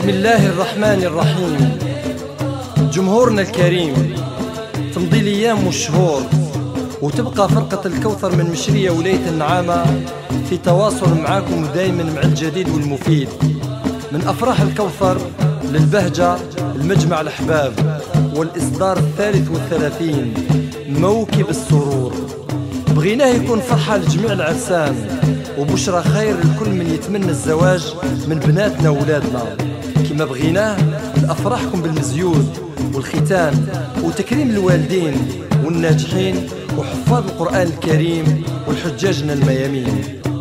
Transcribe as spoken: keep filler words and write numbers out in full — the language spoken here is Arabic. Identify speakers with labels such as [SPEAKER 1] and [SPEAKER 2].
[SPEAKER 1] بسم الله الرحمن الرحيم. جمهورنا الكريم، تمضي الأيام والشهور وتبقى فرقة الكوثر من مشرية ولاية النعامة في تواصل معاكم ودايما مع الجديد والمفيد. من أفراح الكوثر للبهجة المجمع الأحباب والإصدار الثالث والثلاثين موكب السرور. بغيناه يكون فرحة لجميع العرسان وبشرى خير لكل من يتمنى الزواج من بناتنا وولادنا، كما بغيناه لأفراحكم بالمزيود والختان وتكريم الوالدين والناجحين وحفاظ القرآن الكريم والحجاجنا الميامين.